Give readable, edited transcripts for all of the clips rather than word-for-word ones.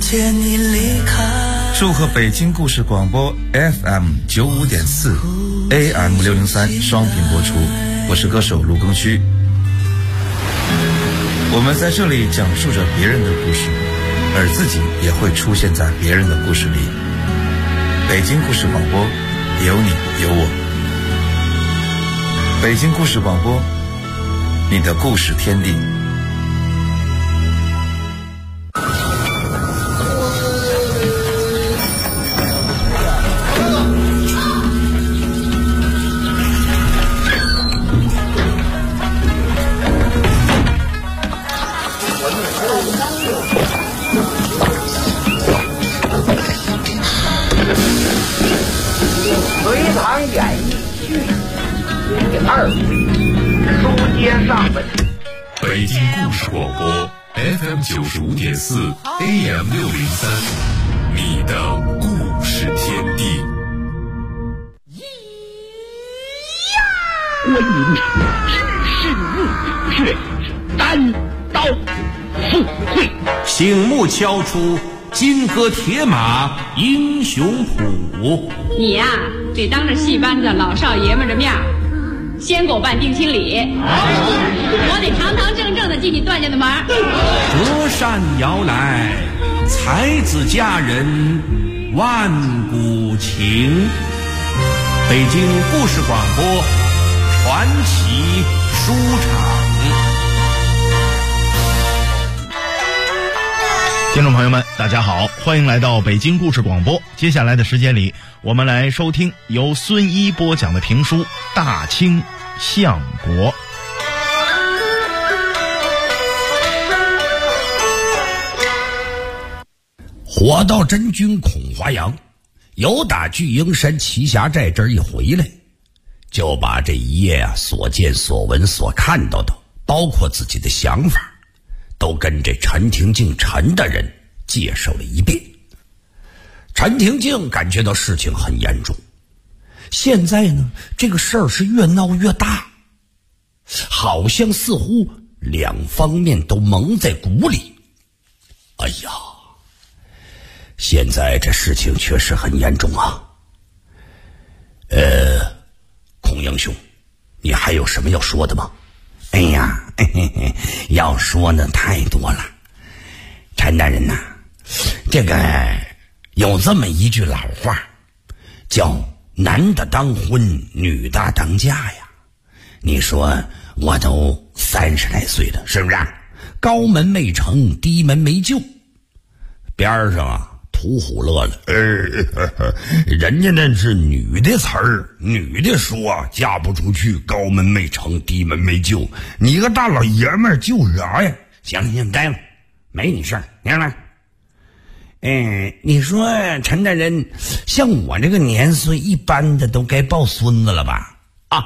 见你离开。 祝贺北京故事广播 FM95.4 AM603 双频播出，我是歌手卢庚戌。我们在这里讲述着别人的故事，而自己也会出现在别人的故事里。北京故事广播，有你有我。北京故事广播，你的故事天地。 隋唐演义续第2回，书接上文。 北京故事广播 FM95.4 AM603，你的故事天地。 观音至是单刀赴会， 醒目敲出金戈铁马英雄谱。 你呀，得当着戏班子老少爷们的面先给我办定亲礼，我得堂堂正正的进你段家的门。 隔山摇来，才子佳人万古情。北京故事广播传奇书场。 听众朋友们，大家好，欢迎来到北京故事广播。接下来的时间里，我们来收听由孙一播讲的评书《大清相国》。 火道真君孔华阳由打巨鹰山栖霞寨这儿一回来，就把这一夜所见所闻所看到的，包括自己的想法，都跟这陈廷敬陈大人介绍了一遍。陈廷敬感觉到事情很严重，现在呢，这个事儿是越闹越大，好像似乎两方面都蒙在鼓里。哎呀，现在这事情确实很严重啊。孔英雄，你还有什么要说的吗？ 哎呀，要说的太多了。陈大人呐，这个有这么一句老话，叫男的当婚，女的当嫁呀。你说我都30来岁了，是不是？高门没成，低门没就。边上屠虎乐了，人家那是女的词儿，女的说嫁不出去，高门没成，低门没就。你个大老爷们儿救啥呀？行，待了，没你事儿，明白吗？你说陈大人，像我这个年岁，一般的都该抱孙子了吧？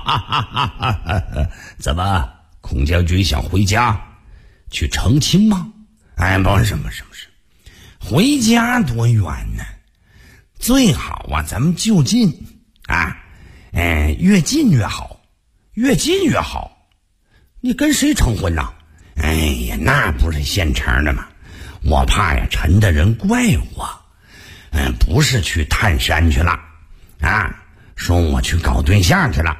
怎么，孔将军想回家去成亲吗？不是，回家多远呢？最好咱们就近啊，越近越好，越近越好。你跟谁成婚呐？哎呀，那不是现成的吗？我怕呀，陈大人怪我，不是去探山去了啊，说我去搞对象去了。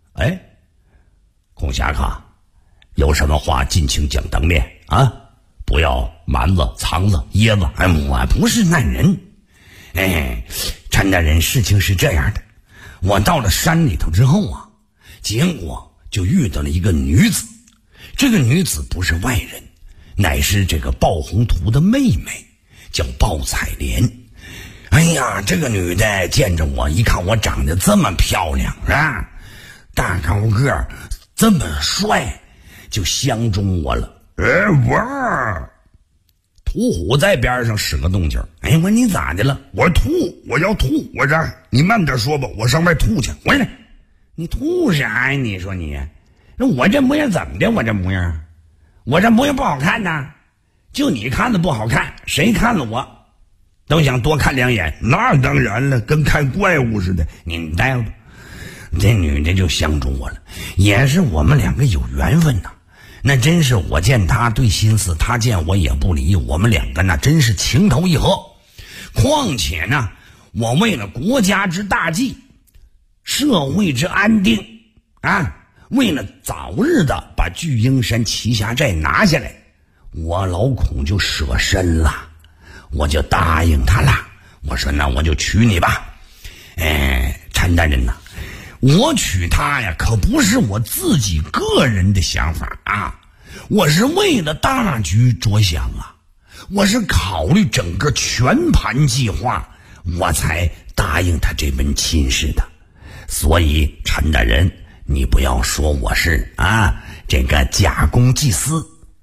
孔侠客，有什么话尽情讲当面啊，不要瞒子藏子掖子。我不是那人。陈大人，事情是这样的，我到了山里头之后啊，结果就遇到了一个女子。这个女子不是外人，乃是这个鲍宏图的妹妹，叫鲍彩莲。哎呀，这个女的见着我，一看我长得这么漂亮，是吧？大高个儿，这么帅，就相中我了。哇！屠虎在边上使个动静。我说你咋的了？我要吐。我这你慢点说吧，我上外吐去。回来，你吐啥呀？你说你，那我这模样怎么的？我这模样不好看呐？就你看的不好看，谁看了我都想多看两眼。那当然了，跟看怪物似的。你待着吧。这女的就相中我了，也是我们两个有缘分呐。 那真是我见他对心思，他见我也不离，我们两个那真是情投意合。况且呢，我为了国家之大计，社会之安定啊，为了早日的把聚英山奇侠寨拿下来，我老孔就舍身了，我就答应他了。我说那我就娶你吧。陈大人呐，我娶她呀，可不是我自己个人的想法啊，我是为了大局着想啊，我是考虑整个全盘计划，我才答应他这门亲事的。所以陈大人，你不要说我是这个假公济私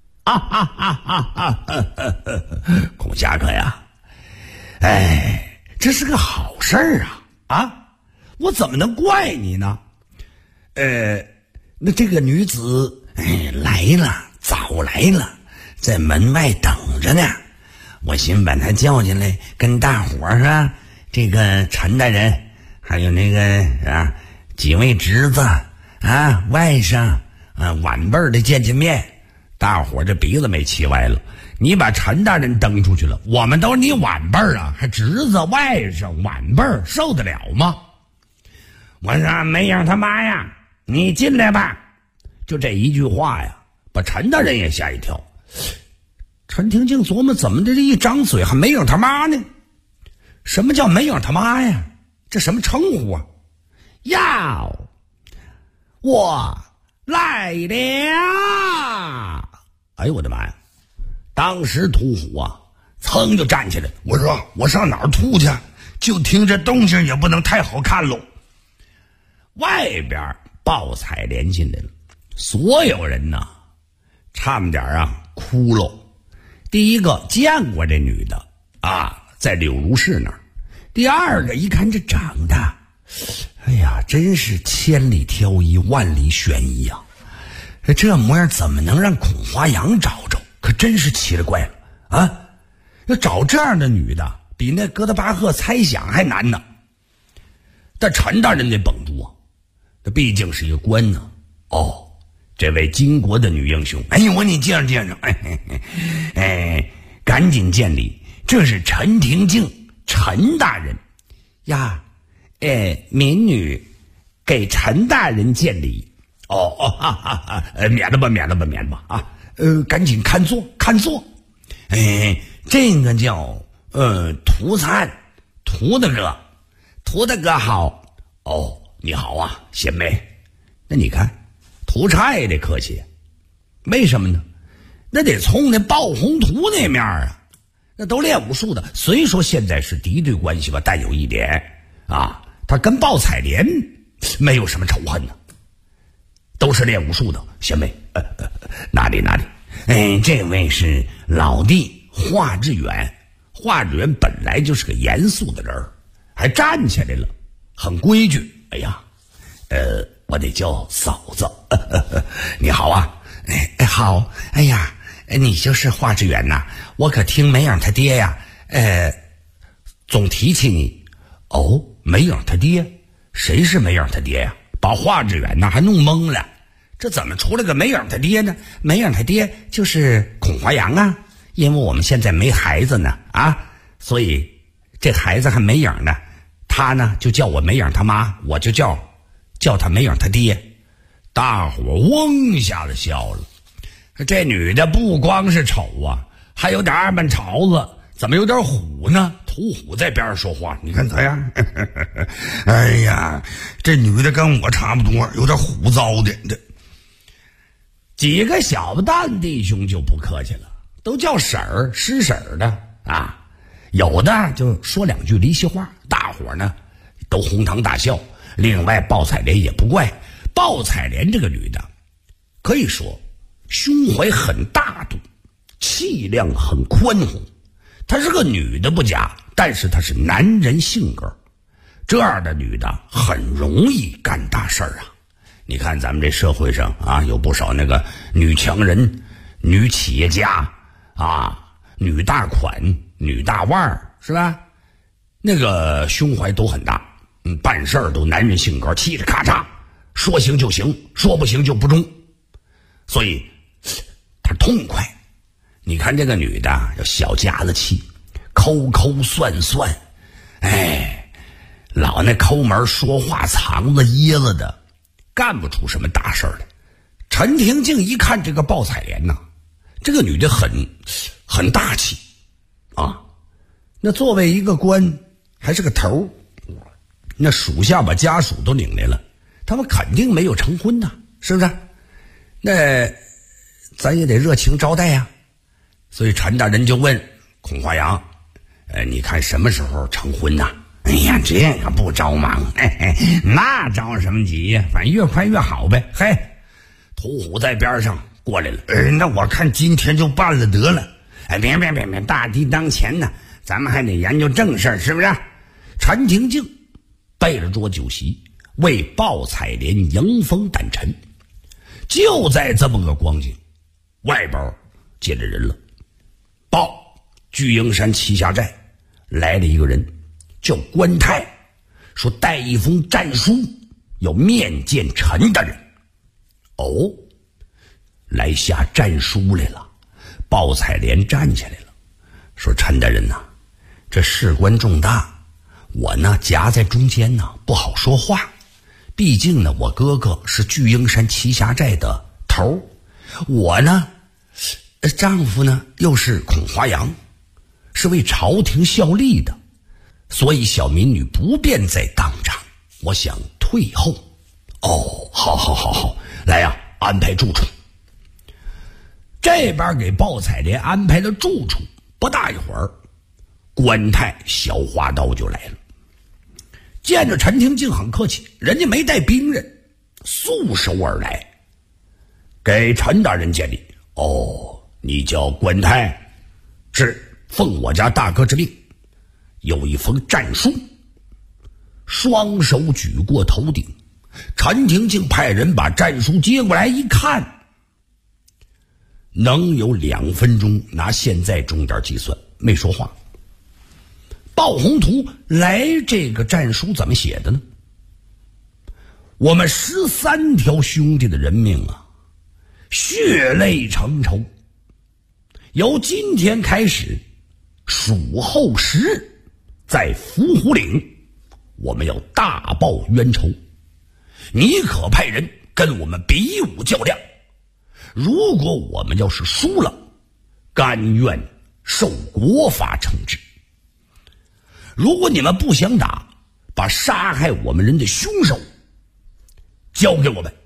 孔侠客呀，这是个好事儿我怎么能怪你呢？那这个女子来了，早来了，在门外等着呢。我寻把她叫进来，跟大伙儿说，这个陈大人还有那个几位侄子外甥晚辈的见面。大伙儿这鼻子没气歪了，你把陈大人蹬出去了，我们都是你晚辈还侄子外甥晚辈受得了吗？我说没影他妈呀，你进来吧。就这一句话呀，把陈大人也吓一跳。陈廷敬琢磨，怎么这一张嘴还没影他妈呢？什么叫没影他妈呀？这什么称呼啊？我来了！哎呦我的妈呀！当时屠虎噌就站起来，我说我上哪儿吐去？就听这动静也不能太好看喽。外边鲍彩莲进来了，所有人呢差不点哭喽。第一个见过这女的在柳如是那儿，第二个一看这长得，哎呀，真是千里挑一，万里选一啊！这模样怎么能让孔华阳找着？可真是奇了怪了要找这样的女的，比那哥德巴赫猜想还难呢。但陈大人得绷住这毕竟是一个官呢。这位巾帼的女英雄，你见着赶紧见礼，这是陈廷敬，陈大人呀。民女给陈大人见礼。免了吧赶紧看座。这个叫涂灿，涂大哥好。你好啊，贤妹。那你看涂灿也得客气，为什么呢？那得从那鲍宏图那面那都练武术的，虽说现在是敌对关系吧，但有一点他跟鲍彩莲没有什么仇恨呢，都是练武术的。贤妹哪里这位是老弟华志远。华志远本来就是个严肃的人，还站起来了，很规矩。我得叫嫂子。你好啊。好。你就是华志远呐？我可听梅影他爹呀总提起你。梅影他爹？谁是梅影他爹呀？把华志远还弄懵了。这怎么出来个梅影他爹呢？梅影他爹就是孔华阳因为我们现在没孩子呢所以这孩子还没影呢，他呢就叫我梅影他妈，我就叫他梅影他爹。大伙嗡一下子笑了。这女的不光是丑还有点二半朝子，怎么有点虎呢？屠虎在边上说话，你看咋样？这女的跟我差不多，有点虎糟的。几个小不蛋弟兄就不客气了，都叫婶儿师婶儿的有的就说两句离奇话，大伙呢都哄堂大笑。另外鲍彩莲也不怪，鲍彩莲这个女的可以说胸怀很大度，气量很宽宏。她是个女的不假，但是她是男人性格，这样的女的很容易干大事儿你看咱们这社会上有不少那个女强人、女企业家女大款、女大腕是吧？那个胸怀都很大，办事儿都男人性格，气着咔嚓，说行就行，说不行就不中。所以他痛快。你看这个女的有小家子气，抠抠算算，老那抠门说话藏子掖子的，干不出什么大事来。陈婷静一看这个鲍彩莲呐，这个女的很大气啊，那作为一个官还是个头，那属下把家属都领来了，他们肯定没有成婚呐，是不是？那咱也得热情招待呀。所以陈大人就问孔华阳，你看什么时候成婚呐？哎呀，这个不着忙，那着什么急呀？反正越快越好呗。嘿，屠虎在边上过来了，那我看今天就办了得了。别，大敌当前呢，咱们还得研究正事，是不是？陈婷静备了桌酒席，为鲍彩莲迎风掸尘。就在这么个光景，外边接着人了。巨鹰山栖霞寨来了一个人，叫关泰，说带一封战书，要面见陈大人。来下战书来了。鲍彩莲站起来了，说陈大人呐，这事关重大，我呢夹在中间呢，不好说话。毕竟呢，我哥哥是巨鹰山栖霞寨的头，我呢丈夫呢又是孔华阳，是为朝廷效力的，所以小民女不便在当场，我想退后。好，来呀，安排住处。这边给鲍彩莲安排了住处，不大一会儿，关泰小花刀就来了。见着陈婷静很客气，人家没带兵人，素手而来，给陈大人见礼。你叫关泰？是，奉我家大哥之命，有一封战书。双手举过头顶，陈婷静派人把战书接过来一看，能有2分钟，拿现在钟点计算，没说话。鲍宏图来这个战书怎么写的呢？我们13条兄弟的人命啊，血泪成仇。由今天开始，属后10日，在伏虎岭，我们要大报冤仇。你可派人跟我们比武较量，如果我们要是输了，甘愿受国法惩治。如果你们不想打，把杀害我们人的凶手交给我们。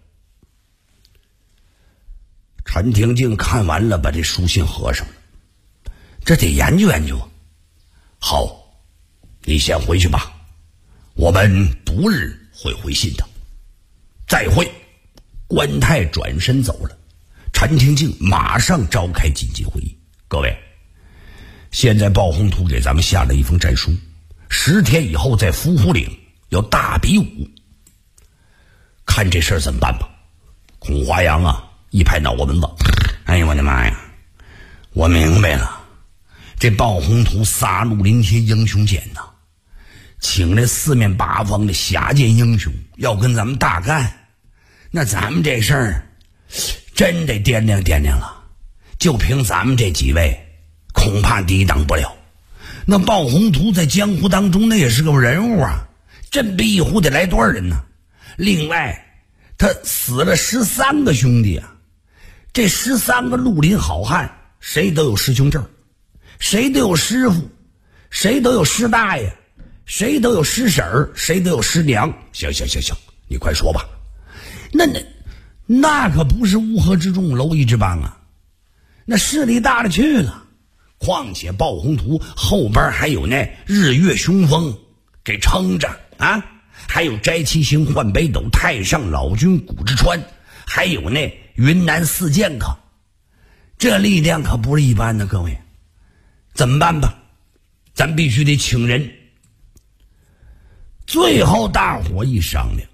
陈婷静看完了，把这书信合上了，这得研究研究。好，你先回去吧，我们不日会回信的。再会。关泰转身走了，陈婷静马上召开紧急会议。各位，现在鲍宏图给咱们下了一封战书，10天以后在伏虎岭要大比武，看这事儿怎么办吧。孔华阳啊一拍脑门子，哎呦我的妈呀，我明白了，这鲍宏图杀戮临天英雄简呐，请来4面8方的侠剑英雄要跟咱们大干，那咱们这事儿真得掂量掂量了。就凭咱们这几位恐怕抵挡不了。那鲍宏图在江湖当中那也是个人物啊，振臂一呼得来多少人呢？另外他死了13个兄弟啊，这13个绿林好汉谁都有师兄证，谁都有师傅，谁都有师大爷，谁都有师婶儿，谁都有师娘。行，你快说吧。那可不是乌合之众蝼蚁之邦啊，那势力大了去了。况且鲍宏图后边还有那日月雄风给撑着啊，还有斋七星换北斗太上老君谷之川，还有那云南四剑客，这力量可不是一般的。各位怎么办吧？咱必须得请人。最后大伙一商量，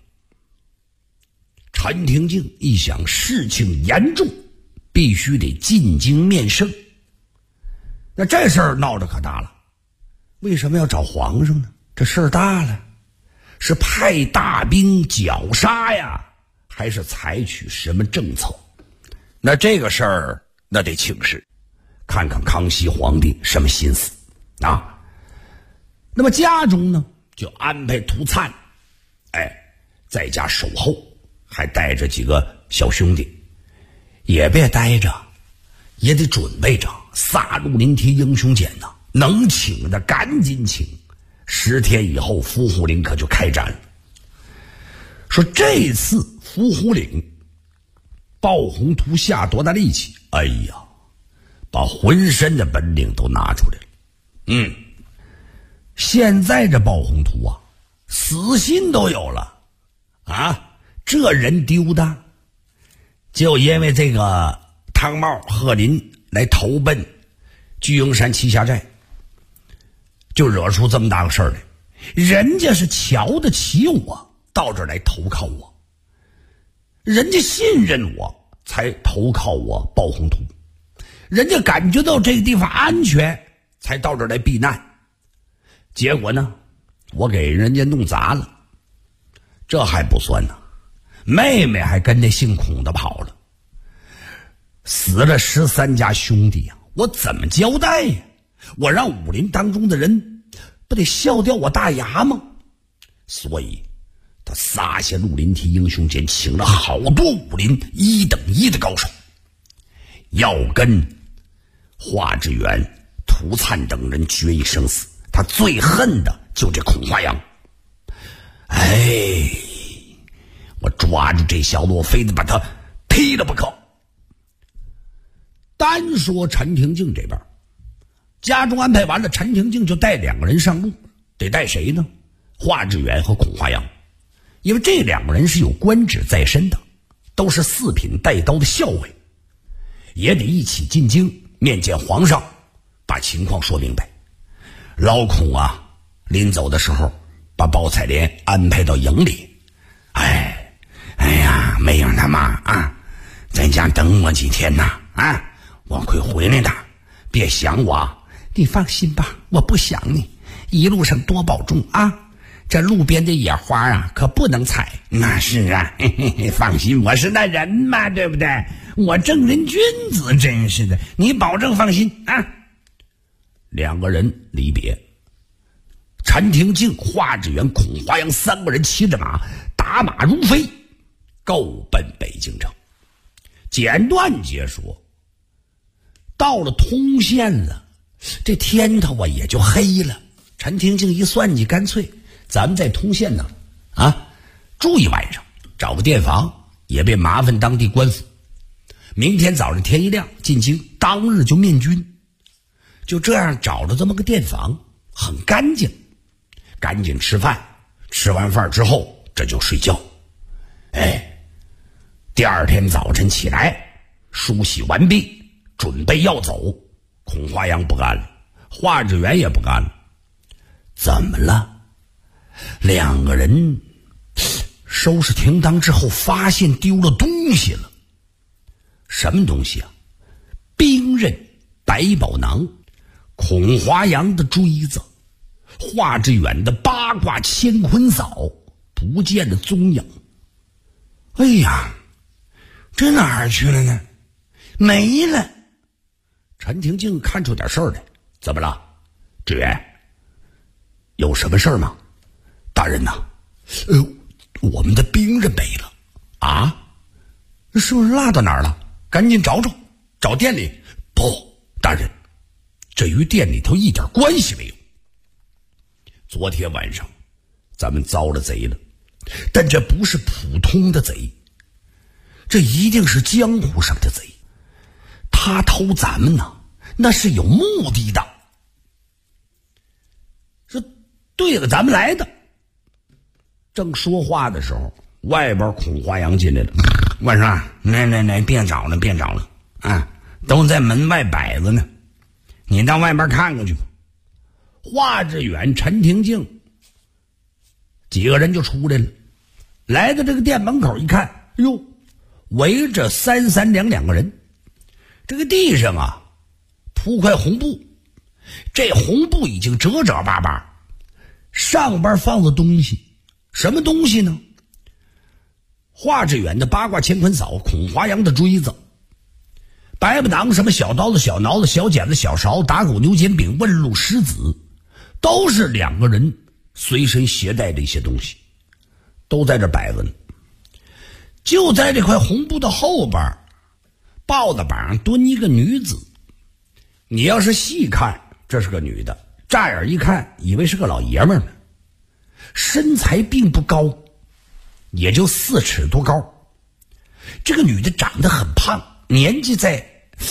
陈廷敬一想事情严重，必须得进京面圣。那这事儿闹得可大了，为什么要找皇上呢？这事儿大了，是派大兵绞杀呀，还是采取什么政策？那这个事儿那得请示，看看康熙皇帝什么心思啊。那么家中呢，就安排涂灿，在家守候，还带着几个小兄弟，也别待着，也得准备着撒入临堤英雄间呐，能请的赶紧请，10天以后伏虎岭可就开战了。说这次伏虎岭，鲍宏图下多大力气？哎呀，把浑身的本领都拿出来了。现在这鲍宏图啊，死心都有了啊！这人丢的，就因为这个汤茂、贺林来投奔巨鹰山栖霞寨，就惹出这么大个事儿来。人家是瞧得起我，到这儿来投靠我，人家信任我，才投靠我鲍宏图，人家感觉到这个地方安全，才到这儿来避难。结果呢，我给人家弄砸了。这还不算呢，妹妹还跟那姓孔的跑了，死了13家兄弟呀，我怎么交代呀？我让武林当中的人不得笑掉我大牙吗？所以他撒下入临堤英雄间，请了好多武林1等1的高手，要跟华志远、涂灿等人决一生死。他最恨的就这孔华阳。我抓住这小子，我非得把他劈了不可。单说陈廷敬这边，家中安排完了，陈廷敬就带2个人上路，得带谁呢？华志远和孔华阳，因为这2个人是有官职在身的，都是4品带刀的校尉，也得一起进京面见皇上，把情况说明白。老孔啊，临走的时候把包彩莲安排到营里。梅英他妈啊，在家等我几天呐啊，我会回来的，别想我。你放心吧，我不想你，一路上多保重啊。这路边的野花啊，可不能采。那是啊，放心，我是那人嘛，对不对？我正人君子，真是的，你保证放心啊。2个人离别，陈廷敬、华志远、孔华阳3个人骑着马，打马如飞，够奔北京城。简短截说，到了通县了，这天头啊也就黑了。陈廷敬一算计，干脆咱们在通县呢住一晚上，找个店房，也别麻烦当地官府。明天早上天一亮进京，当日就面军。就这样找了这么个店房，很干净，赶紧吃饭，吃完饭之后这就睡觉。第2天早晨起来，梳洗完毕，准备要走。孔华阳不干了，华志远也不干了。怎么了？2个人收拾停当之后，发现丢了东西了。什么东西啊？兵刃、百宝囊，孔华阳的锥子，华志远的八卦乾坤扫，不见了踪影。哎呀，这哪儿去了呢？没了。陈廷敬看出点事儿来。怎么了？志远，有什么事儿吗？大人呐，我们的兵刃没了。啊？是不是落到哪儿了？赶紧找找，找店里。不，大人，这与店里头一点关系没有。昨天晚上咱们遭了贼了，但这不是普通的贼，这一定是江湖上的贼。他偷咱们呢，那是有目的的，是对着咱们来的。正说话的时候，外边孔华阳进来了。我说来，别找了啊，都在门外摆着呢，你到外边看看去吧。华志远、陈廷敬几个人就出来了，来到这个店门口一看，哟，围着3两个人。这个地上啊铺块红布，这红布已经褶褶巴巴，上边放着东西。什么东西呢？华志远的八卦乾坤扫，孔华阳的锥子， 白不当什么小刀子、小挠子、小剪子、小勺、打狗、牛肩饼、问路、石子，都是两个人随身携带的一些东西，都在这摆着呢。就在这块红布的后边，豹子板上蹲一个女子。你要是细看，这是个女的，乍眼一看以为是个老爷们儿呢。身材并不高，也就4尺多高。这个女的长得很胖，年纪在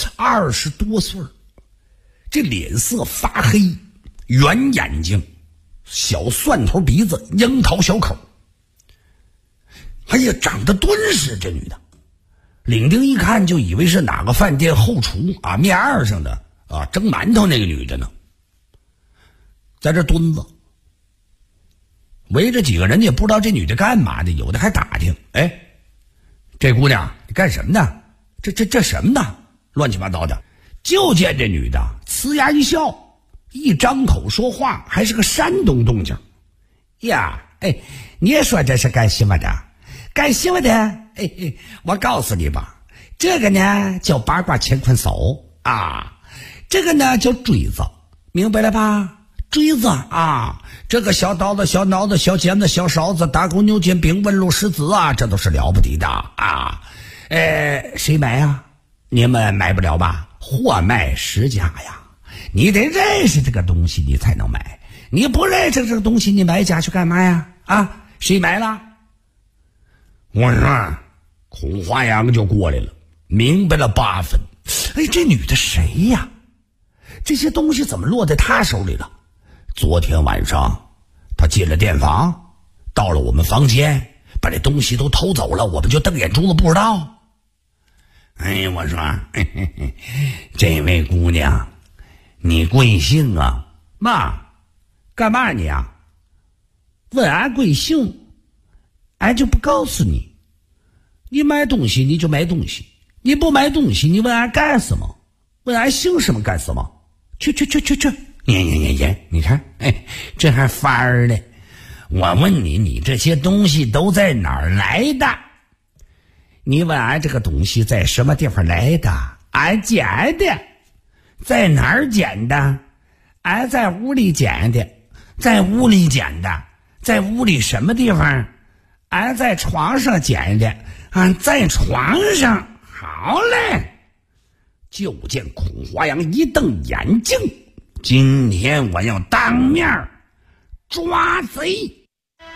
20多岁，这脸色发黑，圆眼睛，小蒜头鼻子，樱桃小口。哎呀，长得敦实，这女的领丁一看就以为是哪个饭店后厨啊，面二上的啊蒸馒头那个女的呢，在这蹲着。围着几个人也不知道这女的干嘛的，有的还打听，哎，这姑娘你干什么呢？这什么呢？乱七八糟的。就见这女的呲牙一笑，一张口说话还是个山东动静。呀，哎，你也说这是干什么的？干什么的？哎，我告诉你吧，这个呢叫八卦乾坤手啊，这个呢叫锥子，明白了吧？锥子啊，这个小刀子、小挠子、小剪子、小勺子、打狗、牛肩饼、问路、石子啊，这都是了不得的啊！谁买啊？你们买不了吧？货卖实价呀，你得认识这个东西，你才能买。你不认识这个东西，你买家去干嘛呀？啊，谁买了？我说，孔华阳就过来了，明白了8分。哎，这女的谁呀？这些东西怎么落在她手里了？昨天晚上他进了店房，到了我们房间，把这东西都偷走了，我们就瞪眼珠子不知道。哎，我说这位姑娘你贵姓啊？妈，干嘛你啊？问俺贵姓，俺就不告诉你。你买东西你就买东西，你不买东西你问俺干什么？问俺姓什么干什么？去你看，哎，这还法儿呢。我问你，你这些东西都在哪儿来的？你问俺这个东西在什么地方来的？俺捡的。在哪儿捡的？俺在屋里捡的。在屋里捡的。在屋里什么地方？俺在床上捡的。俺在床上。好嘞。就见孔华阳一瞪眼睛，今天我要当面抓贼。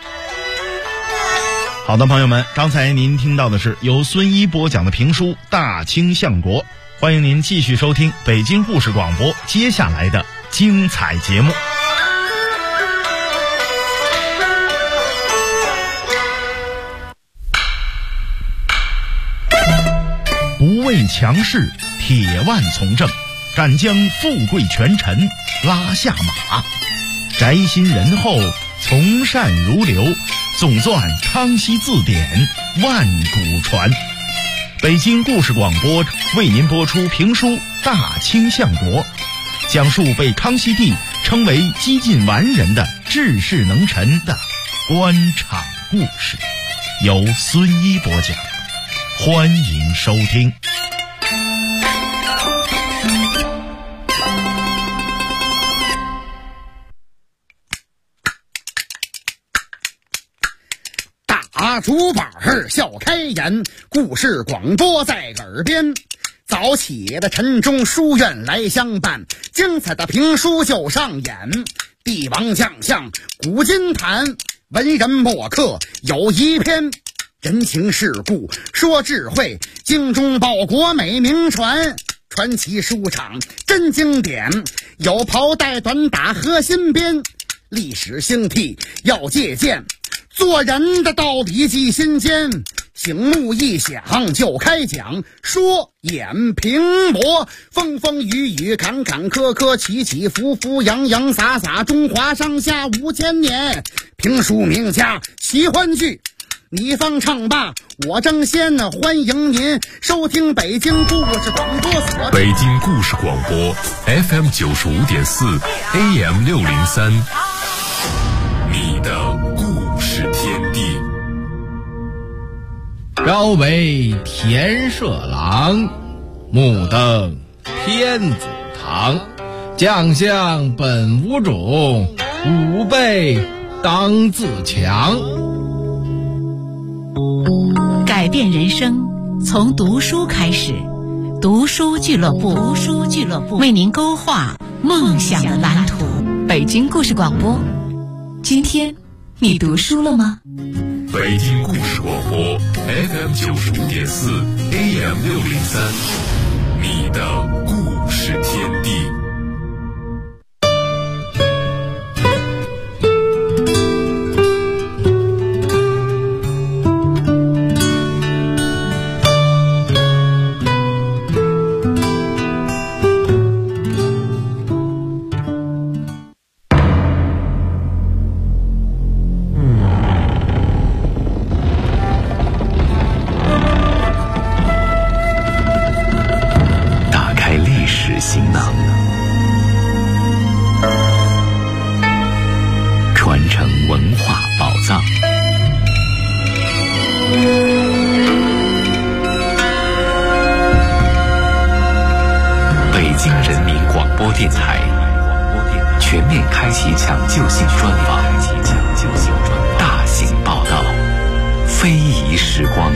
好的，朋友们，刚才您听到的是由孙一播讲的评书《大清相国》，欢迎您继续收听北京故事广播接下来的精彩节目。不畏强势，铁腕从政，敢将富贵权臣拉下马，宅心仁厚，从善如流，总纂康熙字典，万古传。北京故事广播为您播出评书《大清相国》，讲述被康熙帝称为几近完人的治世能臣的官场故事，由孙一播讲，欢迎收听。 大竹板笑开颜，故事广播在耳边。早起的晨钟书院来相伴，精彩的评书就上演。帝王将相古今谈，文人墨客有一篇。人情世故说智慧，精忠报国美名传。传奇书场真经典，有袍带短打和新编。历史兴替要借鉴，做人的道理记心间。醒目一响就开讲，说演评驳，风风雨雨坎坎坷坷，起起伏伏洋洋洒洒，中华上下5000年。评书名家喜欢剧，你方唱罢我争先，欢迎您收听北京故事广播所。 北京故事广播 FM 95.4 AM 603，你的故事天地。 朝为田舍郎， 目登天子堂，将相本无种，吾辈当自强。 改变人生从读书开始，读书俱乐部为您勾画梦想的蓝图。北京故事广播，今天你读书了吗？ 北京故事广播 FM 95.4 AM 603，你的故事天地。 行囊，传承文化宝藏。北京人民广播电台全面开启抢救性专访，大型报道，非遗时光。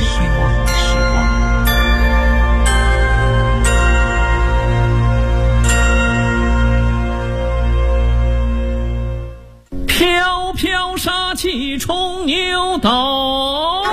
飘飘杀气冲牛斗，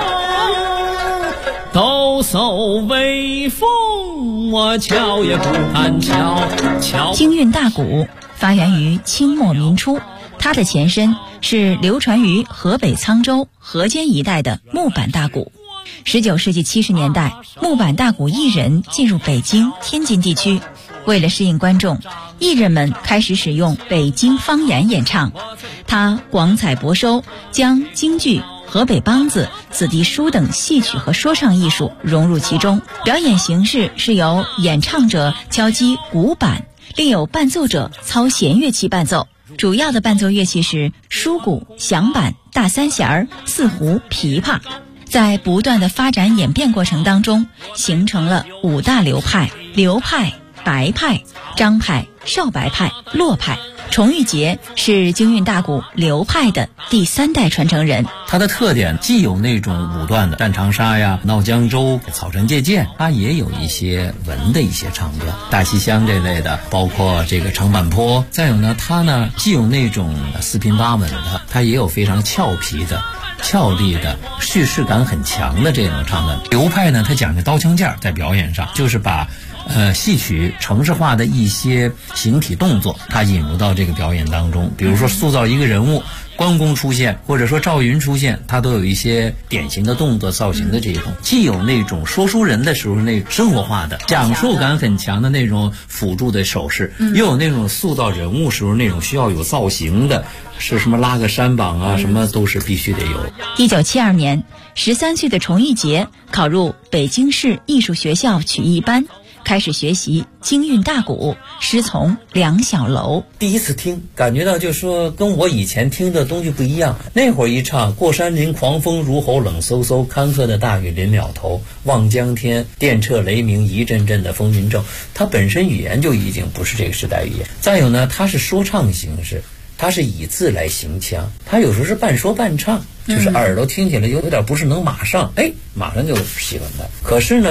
抖擞威风，我瞧也不敢瞧。 京韵大鼓发源于清末民初，它的前身是流传于河北沧州、河间一带的木板大鼓。19世纪70年代，木板大鼓艺人进入北京、天津地区，为了适应观众，艺人们开始使用北京方言演唱。他广采博收，将京剧、河北梆子、子弟书等戏曲和说唱艺术融入其中。表演形式是由演唱者敲击鼓板，另有伴奏者操弦乐器伴奏。主要的伴奏乐器是书鼓、响板、大三弦、四胡、琵琶。在不断的发展演变过程当中，形成了5大流派：刘派、白派、张派、少白派、骆派。崇玉杰是京韵大鼓刘派的第3代传承人。 它的特点既有那种武断的战长沙呀、闹江州、草船借箭，它也有一些文的一些唱段，大西厢这类的，包括这个长坂坡。再有呢，它呢既有那种四平八稳的，它也有非常俏皮的、俏丽的、叙事感很强的这种唱段。刘派呢，它讲究刀枪剑，在表演上就是把戏曲程式化的一些形体动作，它引入到这个表演当中。比如说塑造一个人物，关公出现，或者说赵云出现，它都有一些典型的动作造型的这种，既有那种说书人的时候那生活化的讲述感很强的那种辅助的手势，又有那种塑造人物时候那种需要有造型的，是什么拉个山膀啊，什么都是必须得有。 1972年，13岁的崇玉杰考入北京市艺术学校曲艺班，开始学习京韵大鼓，师从梁小楼。 第一次听，感觉到就是说跟我以前听的东西不一样。那会儿一唱过山林狂风如吼冷飕飕，坎坷的大雨临了头，望江天电掣雷鸣一阵阵的风云骤，它本身语言就已经不是这个时代语言。再有呢，它是说唱形式，它是以字来行腔，它有时候是半说半唱，就是耳朵听起来有点不是能马上就喜欢它。可是呢